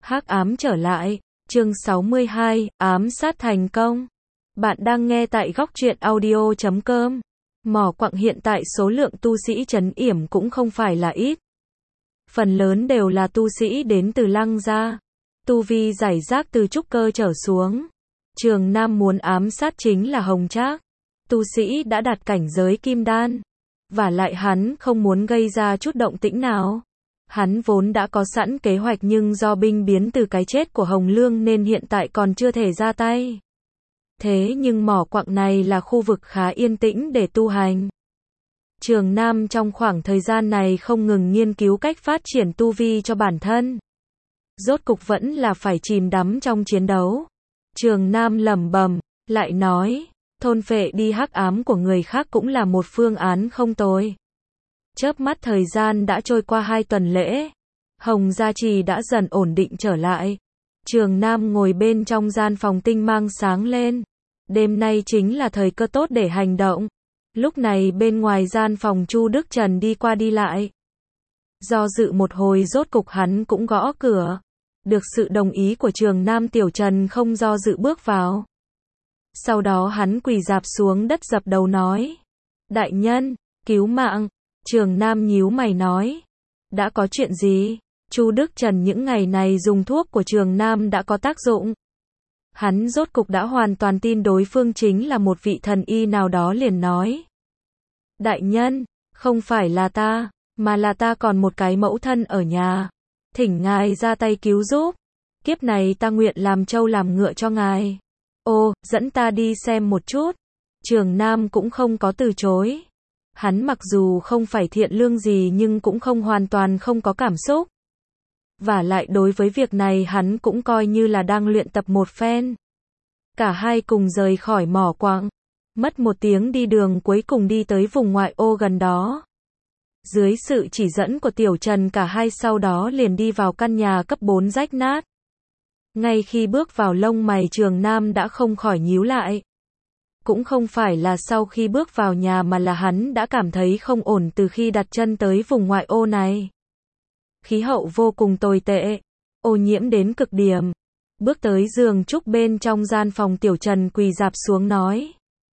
Hắc ám trở lại, chương 62, ám sát thành công. Bạn đang nghe tại góc truyện audio.com. Mỏ quặng hiện tại số lượng tu sĩ trấn yểm cũng không phải là ít. Phần lớn đều là tu sĩ đến từ Lăng gia. Tu vi giải rác từ trúc cơ trở xuống. Trường Nam muốn ám sát chính là Hồng Trác. Tu sĩ đã đạt cảnh giới kim đan. Và lại hắn không muốn gây ra chút động tĩnh nào. Hắn vốn đã có sẵn kế hoạch nhưng do binh biến từ cái chết của Hồng Lương nên hiện tại còn chưa thể ra tay. Thế nhưng mỏ quặng này là khu vực khá yên tĩnh để tu hành. Trường Nam trong khoảng thời gian này không ngừng nghiên cứu cách phát triển tu vi cho bản thân. Rốt cục vẫn là phải chìm đắm trong chiến đấu. Trường Nam lẩm bẩm, lại nói, thôn phệ đi hắc ám của người khác cũng là một phương án không tồi. Chớp mắt thời gian đã trôi qua 2 tuần lễ. Hồng Gia Trì đã dần ổn định trở lại. Trường Nam ngồi bên trong gian phòng tinh mang sáng lên. Đêm nay chính là thời cơ tốt để hành động. Lúc này bên ngoài gian phòng Chu Đức Trần đi qua đi lại. Do dự một hồi rốt cục hắn cũng gõ cửa. Được sự đồng ý của Trường Nam, Tiểu Trần không do dự bước vào. Sau đó hắn quỳ rạp xuống đất dập đầu nói. Đại nhân, cứu mạng. Trường Nam nhíu mày nói. Đã có chuyện gì? Chu Đức Trần những ngày này dùng thuốc của Trường Nam đã có tác dụng. Hắn rốt cục đã hoàn toàn tin đối phương chính là một vị thần y nào đó, liền nói. Đại nhân, không phải là ta, mà là ta còn một cái mẫu thân ở nhà. Thỉnh ngài ra tay cứu giúp. Kiếp này ta nguyện làm trâu làm ngựa cho ngài. Ô, dẫn ta đi xem một chút. Trường Nam cũng không có từ chối. Hắn mặc dù không phải thiện lương gì nhưng cũng không hoàn toàn không có cảm xúc. Và lại đối với việc này hắn cũng coi như là đang luyện tập một phen. Cả hai cùng rời khỏi mỏ quặng. Mất 1 tiếng đi đường cuối cùng đi tới vùng ngoại ô gần đó. Dưới sự chỉ dẫn của Tiểu Trần cả hai sau đó liền đi vào căn nhà cấp 4 rách nát. Ngay khi bước vào lông mày Trường Nam đã không khỏi nhíu lại. Cũng không phải là sau khi bước vào nhà mà là hắn đã cảm thấy không ổn từ khi đặt chân tới vùng ngoại ô này. Khí hậu vô cùng tồi tệ, ô nhiễm đến cực điểm. Bước tới giường trúc bên trong gian phòng, Tiểu Trần quỳ rạp xuống nói.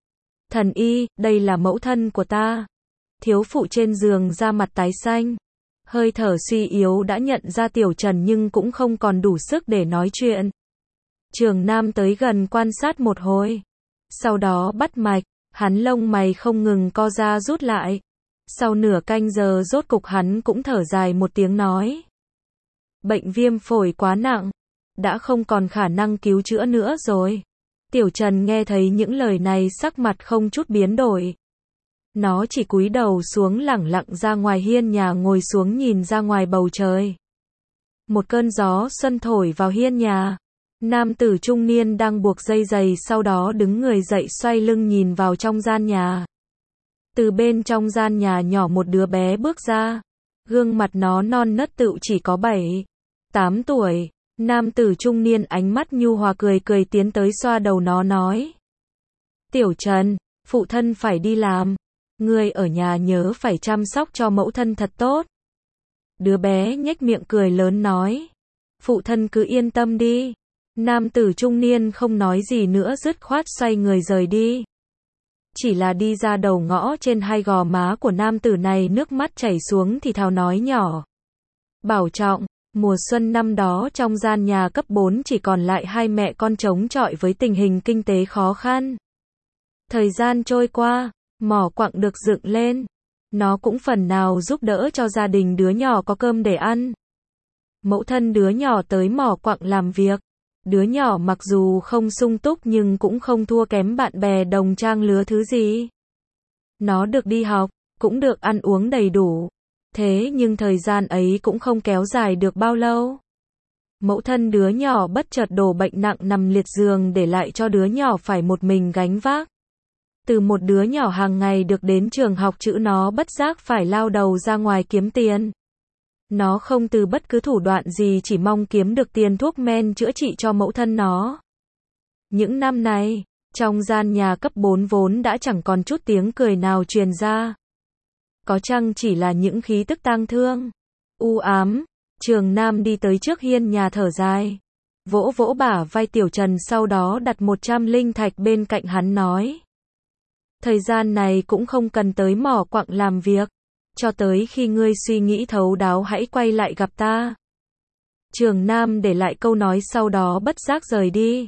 Thần y, đây là mẫu thân của ta. Thiếu phụ trên giường da mặt tái xanh. Hơi thở suy yếu đã nhận ra Tiểu Trần nhưng cũng không còn đủ sức để nói chuyện. Trường Nam tới gần quan sát một hồi. Sau đó bắt mạch, hắn lông mày không ngừng co ra rút lại. Sau nửa canh giờ rốt cục hắn cũng thở dài một tiếng nói. Bệnh viêm phổi quá nặng, đã không còn khả năng cứu chữa nữa rồi. Tiểu Trần nghe thấy những lời này sắc mặt không chút biến đổi. Nó chỉ cúi đầu xuống lẳng lặng ra ngoài hiên nhà ngồi xuống nhìn ra ngoài bầu trời. Một cơn gió xuân thổi vào hiên nhà. Nam tử trung niên đang buộc dây giày sau đó đứng người dậy xoay lưng nhìn vào trong gian nhà. Từ bên trong gian nhà nhỏ một đứa bé bước ra. Gương mặt nó non nớt tựu chỉ có 7, 8 tuổi. Nam tử trung niên ánh mắt nhu hòa cười cười tiến tới xoa đầu nó nói. Tiểu Trần, phụ thân phải đi làm. Ngươi ở nhà nhớ phải chăm sóc cho mẫu thân thật tốt. Đứa bé nhếch miệng cười lớn nói. Phụ thân cứ yên tâm đi. Nam tử trung niên không nói gì nữa dứt khoát xoay người rời đi. Chỉ là đi ra đầu ngõ trên hai gò má của nam tử này nước mắt chảy xuống thì thào nói nhỏ. Bảo trọng, mùa xuân năm đó trong gian nhà cấp 4 chỉ còn lại hai mẹ con chống chọi với tình hình kinh tế khó khăn. Thời gian trôi qua, mỏ quặng được dựng lên. Nó cũng phần nào giúp đỡ cho gia đình đứa nhỏ có cơm để ăn. Mẫu thân đứa nhỏ tới mỏ quặng làm việc. Đứa nhỏ mặc dù không sung túc nhưng cũng không thua kém bạn bè đồng trang lứa thứ gì. Nó được đi học, cũng được ăn uống đầy đủ. Thế nhưng thời gian ấy cũng không kéo dài được bao lâu. Mẫu thân đứa nhỏ bất chợt đổ bệnh nặng nằm liệt giường để lại cho đứa nhỏ phải một mình gánh vác. Từ một đứa nhỏ hàng ngày được đến trường học chữ nó bất giác phải lao đầu ra ngoài kiếm tiền. Nó không từ bất cứ thủ đoạn gì chỉ mong kiếm được tiền thuốc men chữa trị cho mẫu thân nó. Những năm này, trong gian nhà cấp 4 vốn đã chẳng còn chút tiếng cười nào truyền ra. Có chăng chỉ là những khí tức tang thương, u ám, Trường Nam đi tới trước hiên nhà thở dài, vỗ vỗ bả vai Tiểu Trần, sau đó đặt 100 linh thạch bên cạnh hắn nói. Thời gian này cũng không cần tới mỏ quặng làm việc, cho tới khi ngươi suy nghĩ thấu đáo hãy quay lại gặp ta. Trường Nam để lại câu nói sau đó bất giác rời đi.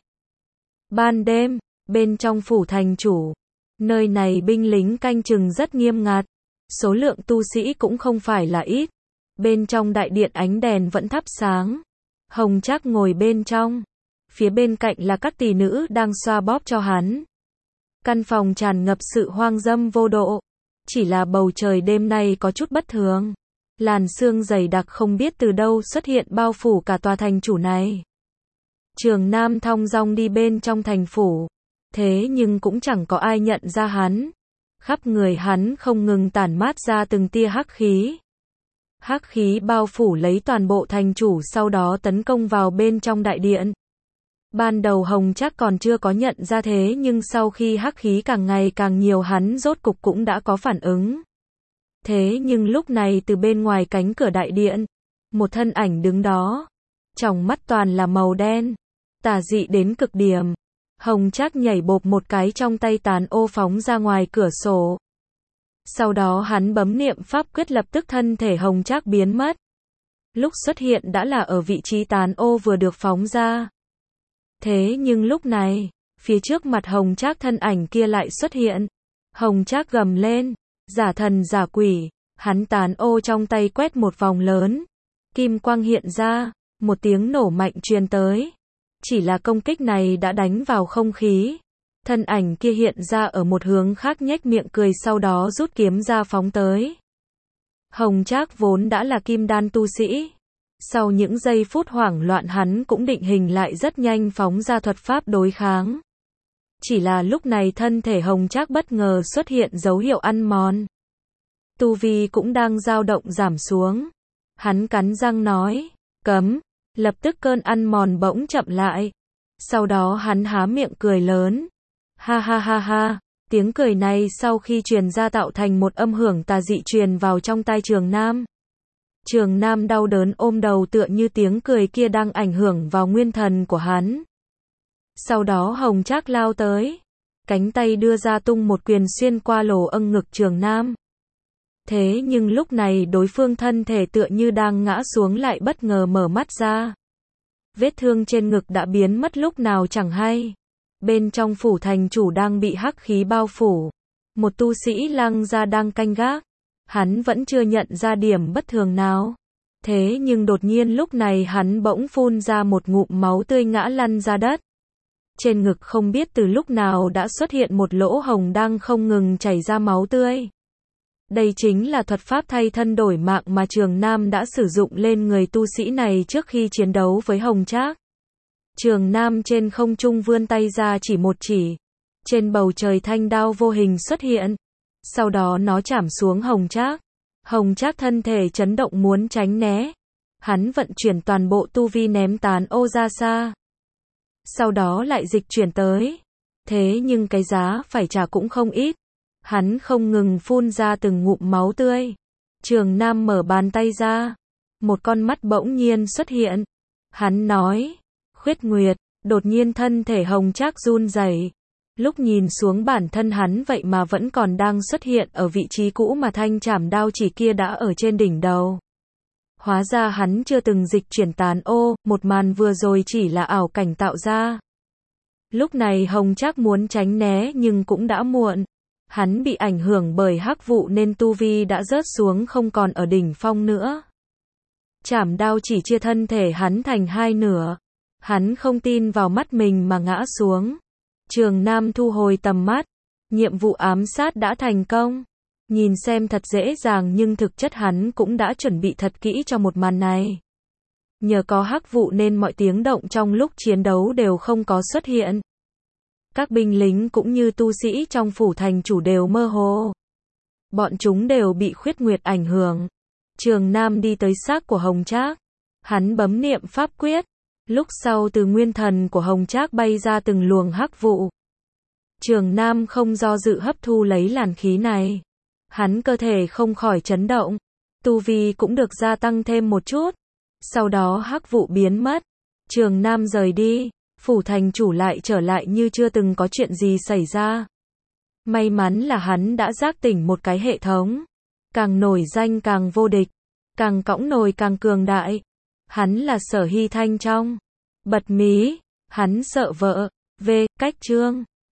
Ban đêm, bên trong phủ thành chủ, nơi này binh lính canh chừng rất nghiêm ngặt, số lượng tu sĩ cũng không phải là ít. Bên trong đại điện ánh đèn vẫn thắp sáng. Hồng Trác ngồi bên trong, phía bên cạnh là các tỷ nữ đang xoa bóp cho hắn. Căn phòng tràn ngập sự hoang dâm vô độ, chỉ là bầu trời đêm nay có chút bất thường. Làn sương dày đặc không biết từ đâu xuất hiện bao phủ cả tòa thành chủ này. Trường Nam thong dong đi bên trong thành phủ, thế nhưng cũng chẳng có ai nhận ra hắn. Khắp người hắn không ngừng tản mát ra từng tia hắc khí. Hắc khí bao phủ lấy toàn bộ thành chủ, sau đó tấn công vào bên trong đại điện. Ban đầu Hồng Trác còn chưa có nhận ra, thế nhưng sau khi hắc khí càng ngày càng nhiều hắn rốt cục cũng đã có phản ứng. Thế nhưng lúc này từ bên ngoài cánh cửa đại điện, một thân ảnh đứng đó, trong mắt toàn là màu đen, tà dị đến cực điểm. Hồng Trác nhảy bộp một cái, trong tay tán ô phóng ra ngoài cửa sổ. Sau đó hắn bấm niệm pháp quyết, lập tức thân thể Hồng Trác biến mất. Lúc xuất hiện đã là ở vị trí tán ô vừa được phóng ra. Thế nhưng lúc này, phía trước mặt Hồng Trác thân ảnh kia lại xuất hiện. Hồng Trác gầm lên, giả thần giả quỷ, hắn tán ô trong tay quét một vòng lớn. Kim quang hiện ra, một tiếng nổ mạnh truyền tới. Chỉ là công kích này đã đánh vào không khí. Thân ảnh kia hiện ra ở một hướng khác, nhếch miệng cười, sau đó rút kiếm ra phóng tới. Hồng Trác vốn đã là kim đan tu sĩ. Sau những giây phút hoảng loạn hắn cũng định hình lại, rất nhanh phóng ra thuật pháp đối kháng. Chỉ là lúc này thân thể Hồng Trác bất ngờ xuất hiện dấu hiệu ăn mòn. Tu vi cũng đang dao động giảm xuống. Hắn cắn răng nói, cấm. Lập tức cơn ăn mòn bỗng chậm lại. Sau đó hắn há miệng cười lớn. Ha ha ha ha. Tiếng cười này sau khi truyền ra tạo thành một âm hưởng tà dị truyền vào trong tai Trường Nam. Trường Nam đau đớn ôm đầu, tựa như tiếng cười kia đang ảnh hưởng vào nguyên thần của hắn. Sau đó Hồng Trác lao tới, cánh tay đưa ra tung một quyền xuyên qua lỗ âng ngực Trường Nam. Thế nhưng lúc này đối phương thân thể tựa như đang ngã xuống lại bất ngờ mở mắt ra. Vết thương trên ngực đã biến mất lúc nào chẳng hay. Bên trong phủ thành chủ đang bị hắc khí bao phủ. Một tu sĩ Lăng gia đang canh gác. Hắn vẫn chưa nhận ra điểm bất thường nào. Thế nhưng đột nhiên lúc này hắn bỗng phun ra một ngụm máu tươi, ngã lăn ra đất. Trên ngực không biết từ lúc nào đã xuất hiện một lỗ hồng đang không ngừng chảy ra máu tươi. Đây chính là thuật pháp thay thân đổi mạng mà Trường Nam đã sử dụng lên người tu sĩ này trước khi chiến đấu với Hồng Trác. Trường Nam trên không trung vươn tay ra chỉ một chỉ. Trên bầu trời thanh đao vô hình xuất hiện. Sau đó nó chảm xuống Hồng Trác. Hồng Trác thân thể chấn động muốn tránh né. Hắn vận chuyển toàn bộ tu vi ném tán ô ra xa. Sau đó lại dịch chuyển tới. Thế nhưng cái giá phải trả cũng không ít. Hắn không ngừng phun ra từng ngụm máu tươi. Trường Nam mở bàn tay ra. Một con mắt bỗng nhiên xuất hiện. Hắn nói, Khuyết Nguyệt. Đột nhiên thân thể Hồng Trác run rẩy. Lúc nhìn xuống bản thân hắn vậy mà vẫn còn đang xuất hiện ở vị trí cũ mà thanh chảm đao chỉ kia đã ở trên đỉnh đầu. Hóa ra hắn chưa từng dịch chuyển tán ô, một màn vừa rồi chỉ là ảo cảnh tạo ra. Lúc này Hồng Trác muốn tránh né nhưng cũng đã muộn. Hắn bị ảnh hưởng bởi hắc vụ nên tu vi đã rớt xuống không còn ở đỉnh phong nữa. Chảm đao chỉ chia thân thể hắn thành hai nửa. Hắn không tin vào mắt mình mà ngã xuống. Trường Nam thu hồi tầm mắt. Nhiệm vụ ám sát đã thành công. Nhìn xem thật dễ dàng nhưng thực chất hắn cũng đã chuẩn bị thật kỹ cho một màn này. Nhờ có hắc vụ nên mọi tiếng động trong lúc chiến đấu đều không có xuất hiện. Các binh lính cũng như tu sĩ trong phủ thành chủ đều mơ hồ. Bọn chúng đều bị Khuyết Nguyệt ảnh hưởng. Trường Nam đi tới xác của Hồng Trác. Hắn bấm niệm pháp quyết. Lúc sau từ nguyên thần của Hồng Trác bay ra từng luồng hắc vụ. Trường Nam không do dự hấp thu lấy làn khí này. Hắn cơ thể không khỏi chấn động. Tu vi cũng được gia tăng thêm một chút. Sau đó hắc vụ biến mất, Trường Nam rời đi, phủ thành chủ lại trở lại như chưa từng có chuyện gì xảy ra. May mắn là hắn đã giác tỉnh một cái hệ thống. Càng nổi danh càng vô địch, càng cõng nồi càng cường đại. Hắn là Sở Hy Thanh trong bật mí, hắn sợ vợ, cách chương.